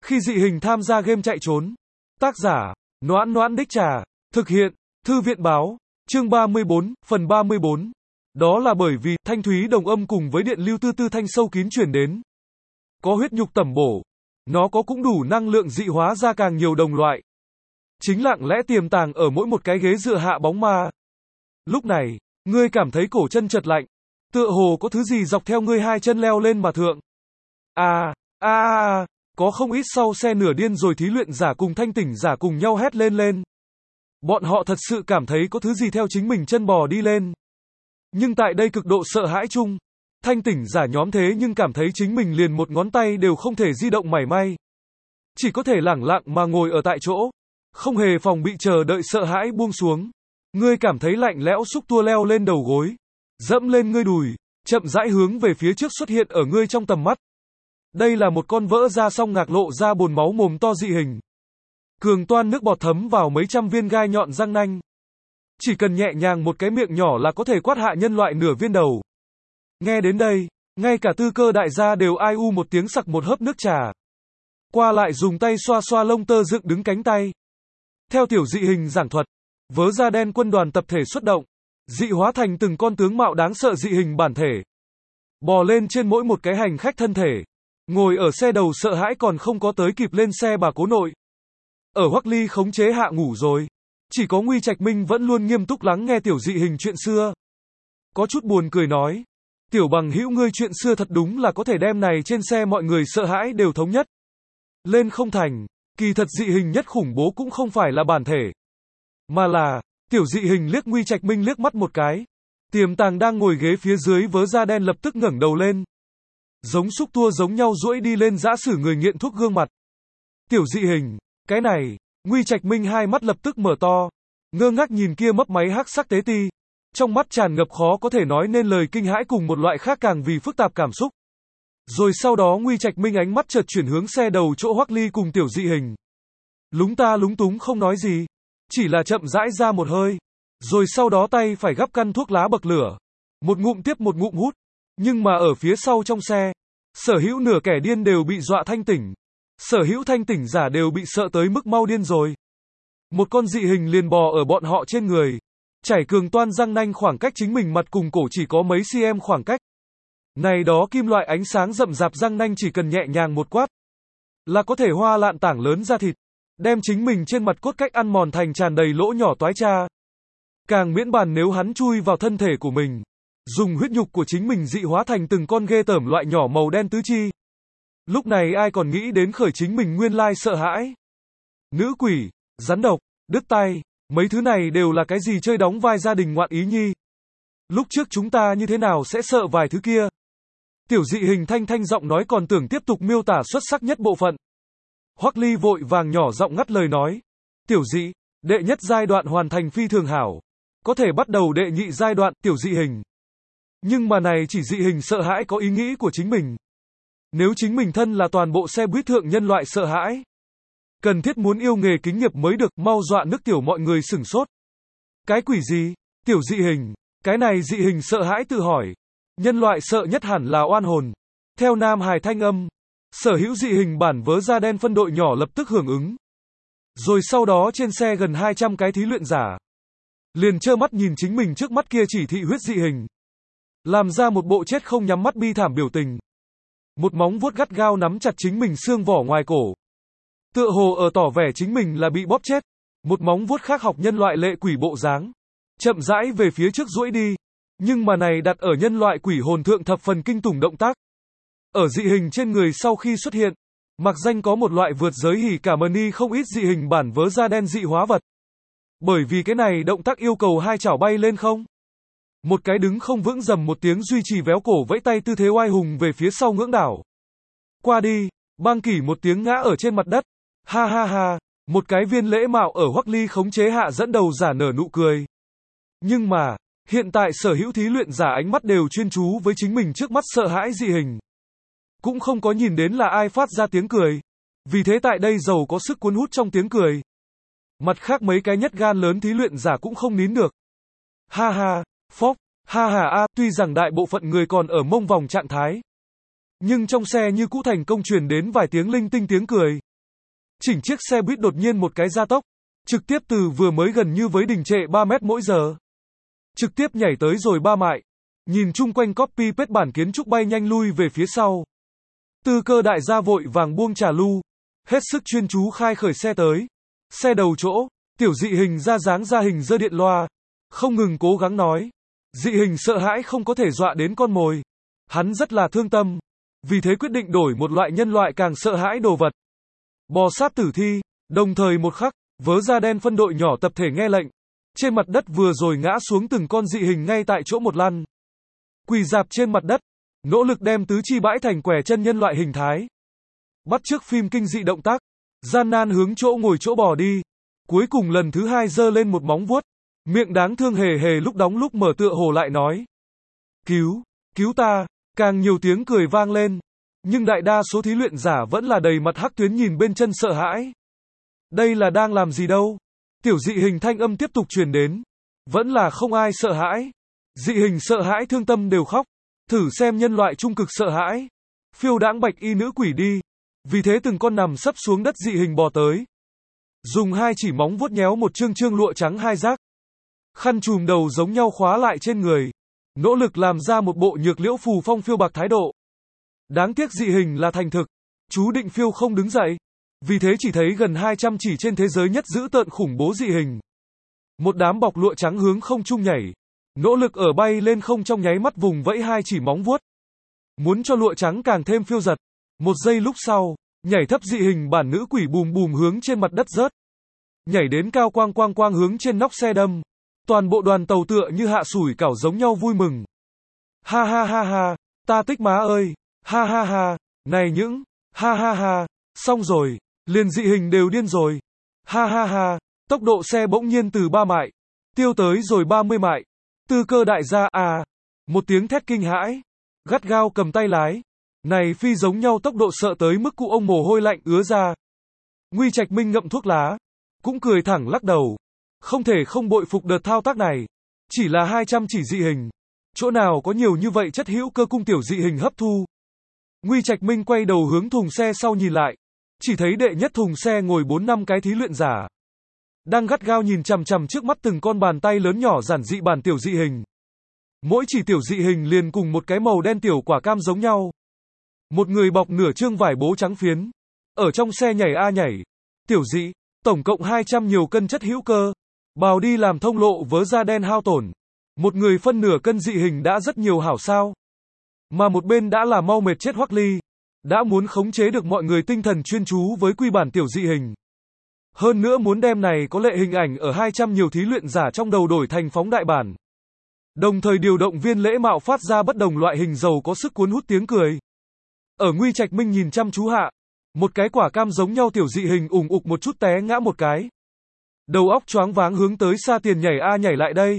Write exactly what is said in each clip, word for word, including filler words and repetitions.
Khi dị hình tham gia game chạy trốn. Tác giả, Noãn Noãn Đích Trà. Thực hiện, Thư viện Báo. Chương ba mươi bốn, phần ba mươi bốn. Đó là bởi vì, thanh thúy đồng âm cùng với điện lưu tư tư thanh sâu kín truyền đến. Có huyết nhục tẩm bổ. Nó có cũng đủ năng lượng dị hóa ra càng nhiều đồng loại. Chính lặng lẽ tiềm tàng ở mỗi một cái ghế dựa hạ bóng ma. Lúc này, ngươi cảm thấy cổ chân chật lạnh. Tựa hồ có thứ gì dọc theo ngươi hai chân leo lên mà thượng. À, à, à, có không ít sau xe nửa điên rồi thí luyện giả cùng thanh tỉnh giả cùng nhau hét lên lên. Bọn họ thật sự cảm thấy có thứ gì theo chính mình chân bò đi lên. Nhưng tại đây cực độ sợ hãi chung, thanh tỉnh giả nhóm thế nhưng cảm thấy chính mình liền một ngón tay đều không thể di động mảy may. Chỉ có thể lẳng lặng mà ngồi ở tại chỗ, không hề phòng bị chờ đợi sợ hãi buông xuống. Ngươi cảm thấy lạnh lẽo xúc tua leo lên đầu gối, dẫm lên ngươi đùi, chậm rãi hướng về phía trước xuất hiện ở ngươi trong tầm mắt. Đây là một con vỡ ra song ngạc lộ ra bồn máu mồm to dị hình. Cường toan nước bọt thấm vào mấy trăm viên gai nhọn răng nanh. Chỉ cần nhẹ nhàng một cái miệng nhỏ là có thể quát hạ nhân loại nửa viên đầu. Nghe đến đây, ngay cả tư cơ đại gia đều ai u một tiếng sặc một hớp nước trà. Qua lại dùng tay xoa xoa lông tơ dựng đứng cánh tay. Theo tiểu dị hình giảng thuật, vớ da đen quân đoàn tập thể xuất động, dị hóa thành từng con tướng mạo đáng sợ dị hình bản thể. Bò lên trên mỗi một cái hành khách thân thể. Ngồi ở xe đầu sợ hãi còn không có tới kịp lên xe bà cố nội. Ở Hoắc Ly khống chế hạ ngủ rồi. Chỉ có Nguy Trạch Minh vẫn luôn nghiêm túc lắng nghe tiểu dị hình chuyện xưa. Có chút buồn cười nói. Tiểu bằng hữu ngươi chuyện xưa thật đúng là có thể đem này trên xe mọi người sợ hãi đều thống nhất. Lên không thành, kỳ thật dị hình nhất khủng bố cũng không phải là bản thể. Mà là, tiểu dị hình liếc Nguy Trạch Minh liếc mắt một cái. Tiềm tàng đang ngồi ghế phía dưới vớ da đen lập tức ngẩng đầu lên. Giống xúc tua giống nhau duỗi đi lên giã sử người nghiện thuốc gương mặt. Tiểu dị hình, cái này, Nguy Trạch Minh hai mắt lập tức mở to, ngơ ngác nhìn kia mấp máy hắc sắc tế ti, trong mắt tràn ngập khó có thể nói nên lời kinh hãi cùng một loại khác càng vì phức tạp cảm xúc. Rồi sau đó Nguy Trạch Minh ánh mắt chợt chuyển hướng xe đầu chỗ Hoắc Ly cùng tiểu dị hình. Lúng ta lúng túng không nói gì, chỉ là chậm rãi ra một hơi, rồi sau đó tay phải gắp căn thuốc lá bậc lửa, một ngụm tiếp một ngụm hút. Nhưng mà ở phía sau trong xe, sở hữu nửa kẻ điên đều bị dọa thanh tỉnh. Sở hữu thanh tỉnh giả đều bị sợ tới mức mau điên rồi. Một con dị hình liền bò ở bọn họ trên người. Chảy cường toan răng nanh khoảng cách chính mình mặt cùng cổ chỉ có mấy cm khoảng cách. Này đó kim loại ánh sáng rậm rạp răng nanh chỉ cần nhẹ nhàng một quát là có thể hoa lạn tảng lớn da thịt. Đem chính mình trên mặt cốt cách ăn mòn thành tràn đầy lỗ nhỏ toái cha. Càng miễn bàn nếu hắn chui vào thân thể của mình. Dùng huyết nhục của chính mình dị hóa thành từng con ghê tởm loại nhỏ màu đen tứ chi. Lúc này ai còn nghĩ đến khởi chính mình nguyên lai sợ hãi. Nữ quỷ, rắn độc, đứt tay, mấy thứ này đều là cái gì chơi đóng vai gia đình ngoạn ý nhi. Lúc trước chúng ta như thế nào sẽ sợ vài thứ kia. Tiểu dị hình thanh thanh giọng nói còn tưởng tiếp tục miêu tả xuất sắc nhất bộ phận. Hoắc Ly vội vàng nhỏ giọng ngắt lời nói. Tiểu dị, đệ nhất giai đoạn hoàn thành phi thường hảo. Có thể bắt đầu đệ nhị giai đoạn, tiểu dị hình. Nhưng mà này chỉ dị hình sợ hãi có ý nghĩ của chính mình. Nếu chính mình thân là toàn bộ xe buýt thượng nhân loại sợ hãi. Cần thiết muốn yêu nghề kính nghiệp mới được, mau dọa nước tiểu mọi người sửng sốt. Cái quỷ gì? Tiểu dị hình. Cái này dị hình sợ hãi tự hỏi. Nhân loại sợ nhất hẳn là oan hồn. Theo Nam Hải thanh âm. Sở hữu dị hình bản vớ da đen phân đội nhỏ lập tức hưởng ứng. Rồi sau đó trên xe gần hai trăm cái thí luyện giả. Liền trơ mắt nhìn chính mình trước mắt kia chỉ thị huyết dị hình. Làm ra một bộ chết không nhắm mắt bi thảm biểu tình. Một móng vuốt gắt gao nắm chặt chính mình xương vỏ ngoài cổ. Tựa hồ ở tỏ vẻ chính mình là bị bóp chết. Một móng vuốt khác học nhân loại lệ quỷ bộ dáng. Chậm rãi về phía trước duỗi đi. Nhưng mà này đặt ở nhân loại quỷ hồn thượng thập phần kinh tủng động tác. Ở dị hình trên người sau khi xuất hiện. Mặc danh có một loại vượt giới hỉ cả mani không ít dị hình bản vớ da đen dị hóa vật. Bởi vì cái này động tác yêu cầu hai chảo bay lên không. Một cái đứng không vững dầm một tiếng duy trì véo cổ vẫy tay tư thế oai hùng về phía sau ngưỡng đảo. Qua đi, bang kỷ một tiếng ngã ở trên mặt đất. Ha ha ha, một cái viên lễ mạo ở Hoắc Ly khống chế hạ dẫn đầu giả nở nụ cười. Nhưng mà, hiện tại sở hữu thí luyện giả ánh mắt đều chuyên chú với chính mình trước mắt sợ hãi dị hình. Cũng không có nhìn đến là ai phát ra tiếng cười. Vì thế tại đây giàu có sức cuốn hút trong tiếng cười. Mặt khác mấy cái nhất gan lớn thí luyện giả cũng không nín được. Ha ha, phốc, ha ha a, tuy rằng đại bộ phận người còn ở mông vòng trạng thái. Nhưng trong xe như cũ thành công truyền đến vài tiếng linh tinh tiếng cười. Chỉnh chiếc xe buýt đột nhiên một cái gia tốc, trực tiếp từ vừa mới gần như với đình trệ ba mét mỗi giờ. Trực tiếp nhảy tới rồi ba mại. Nhìn chung quanh copy paste bản kiến trúc bay nhanh lui về phía sau. Tư Cơ đại gia vội vàng buông trà lu, hết sức chuyên chú khai khởi xe tới. Xe đầu chỗ, tiểu dị hình ra dáng ra hình giơ điện loa, không ngừng cố gắng nói. Dị hình sợ hãi không có thể dọa đến con mồi. Hắn rất là thương tâm, vì thế quyết định đổi một loại nhân loại càng sợ hãi đồ vật. Bò sát tử thi, đồng thời một khắc, vớ da đen phân đội nhỏ tập thể nghe lệnh. Trên mặt đất vừa rồi ngã xuống từng con dị hình ngay tại chỗ một lăn. Quỳ dạp trên mặt đất, nỗ lực đem tứ chi bãi thành quẻ chân nhân loại hình thái. Bắt chước phim kinh dị động tác, gian nan hướng chỗ ngồi chỗ bò đi. Cuối cùng lần thứ hai giơ lên một móng vuốt, miệng đáng thương hề hề lúc đóng lúc mở tựa hồ lại nói. Cứu, cứu ta, càng nhiều tiếng cười vang lên. Nhưng đại đa số thí luyện giả vẫn là đầy mặt hắc tuyến nhìn bên chân sợ hãi. Đây là đang làm gì đâu? Tiểu dị hình thanh âm tiếp tục truyền đến. Vẫn là không ai sợ hãi. Dị hình sợ hãi thương tâm đều khóc. Thử xem nhân loại trung cực sợ hãi. Phiêu đãng bạch y nữ quỷ đi. Vì thế từng con nằm sấp xuống đất dị hình bò tới. Dùng hai chỉ móng vuốt nhéo một chương chương lụa trắng hai giác. Khăn trùm đầu giống nhau khóa lại trên người. Nỗ lực làm ra một bộ nhược liễu phù phong phiêu bạc thái độ. Đáng tiếc dị hình là thành thực. Chú định phiêu không đứng dậy. Vì thế chỉ thấy gần hai trăm chỉ trên thế giới nhất dữ tợn khủng bố dị hình. Một đám bọc lụa trắng hướng không trung nhảy. Nỗ lực ở bay lên không trong nháy mắt vùng vẫy hai chỉ móng vuốt. Muốn cho lụa trắng càng thêm phiêu giật. Một giây lúc sau, nhảy thấp dị hình bản nữ quỷ bùm bùm hướng trên mặt đất rớt. Nhảy đến cao quang quang quang hướng trên nóc xe đâm. Toàn bộ đoàn tàu tựa như hạ sủi cảo giống nhau vui mừng. Ha ha ha ha, ta tích má ơi, ha ha ha, này những, ha ha ha, xong rồi, liền dị hình đều điên rồi. Ha ha ha, tốc độ xe bỗng nhiên từ ba mại, tiêu tới rồi ba mươi mại. Tư Cơ đại gia à, một tiếng thét kinh hãi, gắt gao cầm tay lái. Này phi giống nhau tốc độ sợ tới mức cụ ông mồ hôi lạnh ứa ra. Nguy Trạch Minh ngậm thuốc lá, cũng cười thẳng lắc đầu. Không thể không bội phục đợt thao tác này. Chỉ là hai trăm chỉ dị hình. Chỗ nào có nhiều như vậy chất hữu cơ cung tiểu dị hình hấp thu. Nguy Trạch Minh quay đầu hướng thùng xe sau nhìn lại. Chỉ thấy đệ nhất thùng xe ngồi bốn năm cái thí luyện giả. Đang gắt gao nhìn chằm chằm trước mắt từng con bàn tay lớn nhỏ giản dị bản tiểu dị hình. Mỗi chỉ tiểu dị hình liền cùng một cái màu đen tiểu quả cam giống nhau. Một người bọc nửa trương vải bố trắng phiến. Ở trong xe nhảy a nhảy. Tiểu dị, tổng cộng hai trăm nhiều cân chất hữu cơ. Bào đi làm thông lộ vớ da đen hao tổn. Một người phân nửa cân dị hình đã rất nhiều hảo sao. Mà một bên đã là mau mệt chết Hoắc Ly. Đã muốn khống chế được mọi người tinh thần chuyên chú với quy bản tiểu dị hình. Hơn nữa muốn đem này có lệ hình ảnh ở hai trăm nhiều thí luyện giả trong đầu đổi thành phóng đại bản. Đồng thời điều động viên lễ mạo phát ra bất đồng loại hình giàu có sức cuốn hút tiếng cười. Ở Nguy Trạch Minh nhìn chăm chú hạ. Một cái quả cam giống nhau tiểu dị hình ủng ục một chút té ngã một cái. Đầu óc choáng váng hướng tới xa tiền nhảy a nhảy lại đây.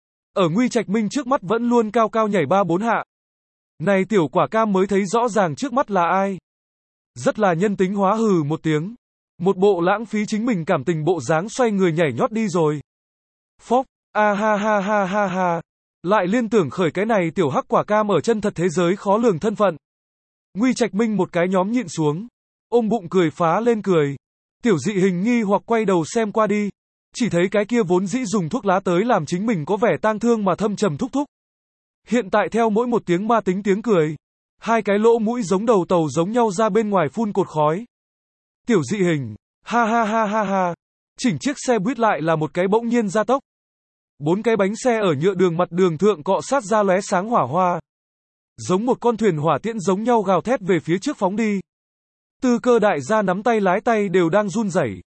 Ở Nguy Trạch Minh trước mắt vẫn luôn cao cao nhảy ba bốn hạ. Này tiểu quả cam mới thấy rõ ràng trước mắt là ai. Rất là nhân tính hóa hừ một tiếng. Một bộ lãng phí chính mình cảm tình bộ dáng xoay người nhảy nhót đi rồi. Phốc, a ha ha ha ha ha. Lại liên tưởng khởi cái này tiểu hắc quả cam ở chân thật thế giới khó lường thân phận. Nguy Trạch Minh một cái nhóm nhịn xuống. Ôm bụng cười phá lên cười. Tiểu dị hình nghi hoặc quay đầu xem qua đi. Chỉ thấy cái kia vốn dĩ dùng thuốc lá tới làm chính mình có vẻ tang thương mà thâm trầm thúc thúc. Hiện tại theo mỗi một tiếng ma tính tiếng cười. Hai cái lỗ mũi giống đầu tàu giống nhau ra bên ngoài phun cột khói. Tiểu dị hình, ha ha ha ha ha. Chỉnh chiếc xe buýt lại là một cái bỗng nhiên gia tốc. Bốn cái bánh xe ở nhựa đường mặt đường thượng cọ sát ra lóe sáng hỏa hoa. Giống một con thuyền hỏa tiễn giống nhau gào thét về phía trước phóng đi. Tư Cơ đại gia nắm tay lái tay đều đang run rẩy.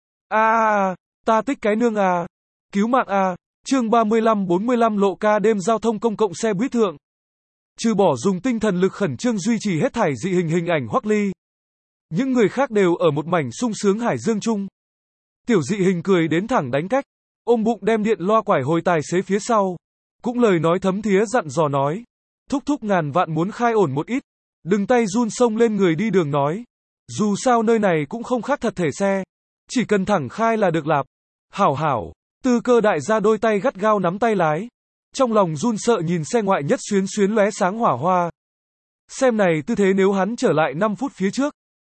A a a, ta tích cái nương a. Cứu mạng a. Chương ba mươi lăm bốn mươi lăm lộ ca đêm giao thông công cộng xe buýt thượng. Trừ bỏ dùng tinh thần lực khẩn trương duy trì hết thảy dị hình hình ảnh Hoắc Ly. Những người khác đều ở một mảnh sung sướng hải dương chung. Tiểu dị hình cười đến thẳng đánh cách. Ôm bụng đem điện loa quải hồi tài xế phía sau. Cũng lời nói thấm thía dặn dò nói. Thúc thúc ngàn vạn muốn khai ổn một ít. Đừng tay run xông lên người đi đường nói. Dù sao nơi này cũng không khác thật thể xe. Chỉ cần thẳng khai là được lạp. Hảo hảo. Tư Cơ đại gia đôi tay gắt gao nắm tay lái. Trong lòng run sợ nhìn xe ngoại nhất xuyến xuyến lóe sáng hỏa hoa. Xem này tư thế nếu hắn trở lại năm phút phía trước.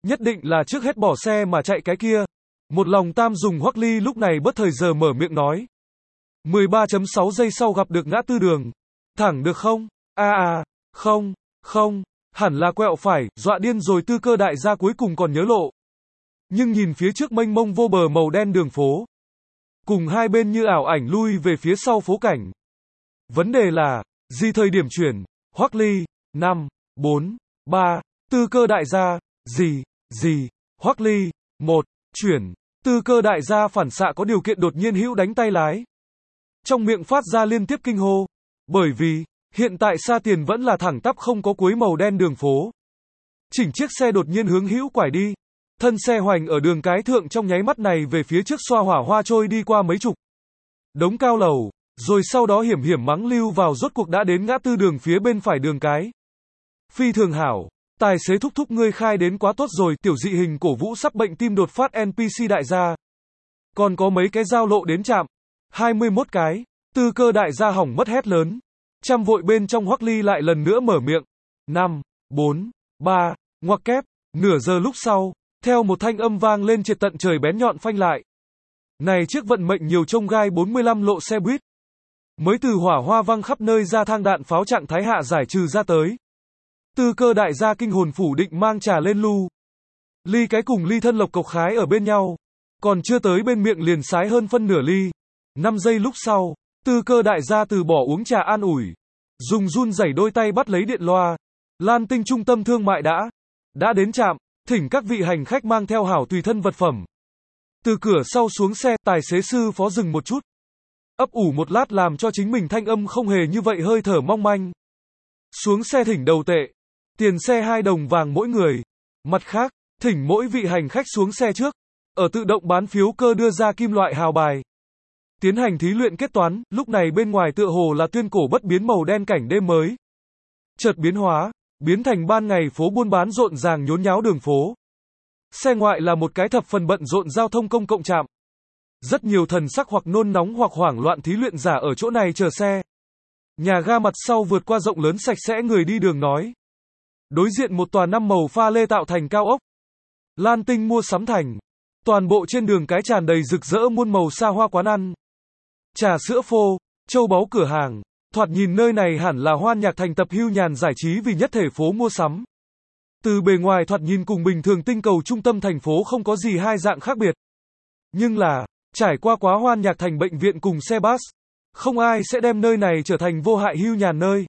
nhất định là trước hết bỏ xe mà chạy cái kia. Một lòng tam dùng Hoắc Ly lúc này bất thời giờ mở miệng nói. mười ba phẩy sáu giây sau gặp được ngã tư đường. Thẳng được không? À à, không, không, hẳn là quẹo phải, dọa điên rồi Tư Cơ đại gia cuối cùng còn nhớ lộ. Nhưng nhìn phía trước mênh mông vô bờ màu đen đường phố. Cùng hai bên như ảo ảnh lui về phía sau phố cảnh. Vấn đề là, gì thời điểm chuyển, Hoắc Ly, năm, bốn, ba, Tư Cơ đại gia, gì, gì, Hoắc Ly, một, chuyển, Tư Cơ đại gia phản xạ có điều kiện đột nhiên hữu đánh tay lái. Trong miệng phát ra liên tiếp kinh hô, bởi vì, hiện tại xa tiền vẫn là thẳng tắp không có cuối màu đen đường phố. Chỉnh chiếc xe đột nhiên hướng hữu quải đi. Thân xe hoành ở đường cái thượng trong nháy mắt này về phía trước xoa hỏa hoa trôi đi qua mấy chục đống cao lầu, rồi sau đó hiểm hiểm mắng lưu vào rốt cuộc đã đến ngã tư đường phía bên phải đường cái. Phi thường hảo, tài xế thúc thúc ngươi khai đến quá tốt rồi, tiểu dị hình cổ vũ sắp bệnh tim đột phát en pê xê đại gia. Còn có mấy cái giao lộ đến trạm, hai mươi mốt cái, Tư Cơ đại gia hỏng mất hét lớn. Chăm vội bên trong Hoắc Ly lại lần nữa mở miệng. năm, bốn, ba, ngoặc kép, nửa giờ lúc sau, theo một thanh âm vang lên triệt tận trời bén nhọn phanh lại. Này chiếc vận mệnh nhiều trông gai bốn mươi lăm lộ xe buýt. Mới từ hỏa hoa văng khắp nơi ra thang đạn pháo trạng thái hạ giải trừ ra tới. Tư Cơ đại gia kinh hồn phủ định mang trà lên lu. Ly cái cùng ly thân lộc cộc khái ở bên nhau. Còn chưa tới bên miệng liền sái hơn phân nửa ly. năm giây lúc sau, Tư Cơ đại gia từ bỏ uống trà an ủi. Dùng run rẩy đôi tay bắt lấy điện loa. Lan Tinh trung tâm thương mại đã. Đã đến trạm. Thỉnh các vị hành khách mang theo hảo tùy thân vật phẩm. Từ cửa sau xuống xe, tài xế sư phó dừng một chút. Ấp ủ một lát làm cho chính mình thanh âm không hề như vậy hơi thở mong manh. Xuống xe thỉnh đầu tệ. Tiền xe hai đồng vàng mỗi người. Mặt khác, thỉnh mỗi vị hành khách xuống xe trước. Ở tự động bán phiếu cơ đưa ra kim loại hào bài. Tiến hành thí luyện kết toán, lúc này bên ngoài tựa hồ là tuyên cổ bất biến màu đen cảnh đêm mới. Chợt biến hóa, biến thành ban ngày phố buôn bán rộn ràng nhốn nháo đường phố. Xe ngoại là một cái thập phần bận rộn giao thông công cộng trạm. Rất nhiều thần sắc hoặc nôn nóng hoặc hoảng loạn thí luyện giả ở chỗ này chờ xe. Nhà ga mặt sau vượt qua rộng lớn sạch sẽ người đi đường nói. Đối diện một tòa năm màu pha lê tạo thành cao ốc. Lan Tinh mua sắm thành. Toàn bộ trên đường cái tràn đầy rực rỡ muôn màu xa hoa quán ăn. Trà sữa phô, châu báu cửa hàng. Thoạt nhìn nơi này hẳn là hoan nhạc thành tập hưu nhàn giải trí vì nhất thể phố mua sắm. Từ bề ngoài thoạt nhìn cùng bình thường tinh cầu trung tâm thành phố không có gì hai dạng khác biệt. Nhưng là, trải qua quá hoan nhạc thành bệnh viện cùng xe bus, không ai sẽ đem nơi này trở thành vô hại hưu nhàn nơi.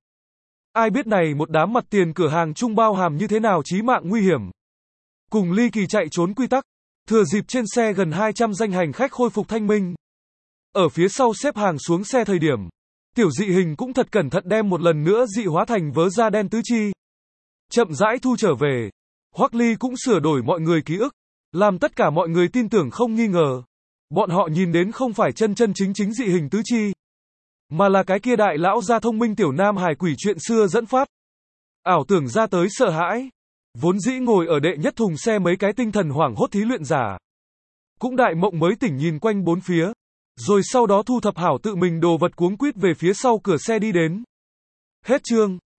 Ai biết này một đám mặt tiền cửa hàng chung bao hàm như thế nào chí mạng nguy hiểm. Cùng ly kỳ chạy trốn quy tắc, thừa dịp trên xe gần hai trăm danh hành khách khôi phục thanh minh. Ở phía sau xếp hàng xuống xe thời điểm, tiểu dị hình cũng thật cẩn thận đem một lần nữa dị hóa thành vớ da đen tứ chi. Chậm rãi thu trở về. Hoắc Ly cũng sửa đổi mọi người ký ức, làm tất cả mọi người tin tưởng không nghi ngờ. Bọn họ nhìn đến không phải chân chân chính chính dị hình tứ chi, mà là cái kia đại lão gia thông minh tiểu nam hài quỷ chuyện xưa dẫn phát. Ảo tưởng ra tới sợ hãi. Vốn dĩ ngồi ở đệ nhất thùng xe mấy cái tinh thần hoảng hốt thí luyện giả. Cũng đại mộng mới tỉnh nhìn quanh bốn phía. Rồi sau đó thu thập hảo tự mình đồ vật cuống quýt về phía sau cửa xe đi đến. Hết chương.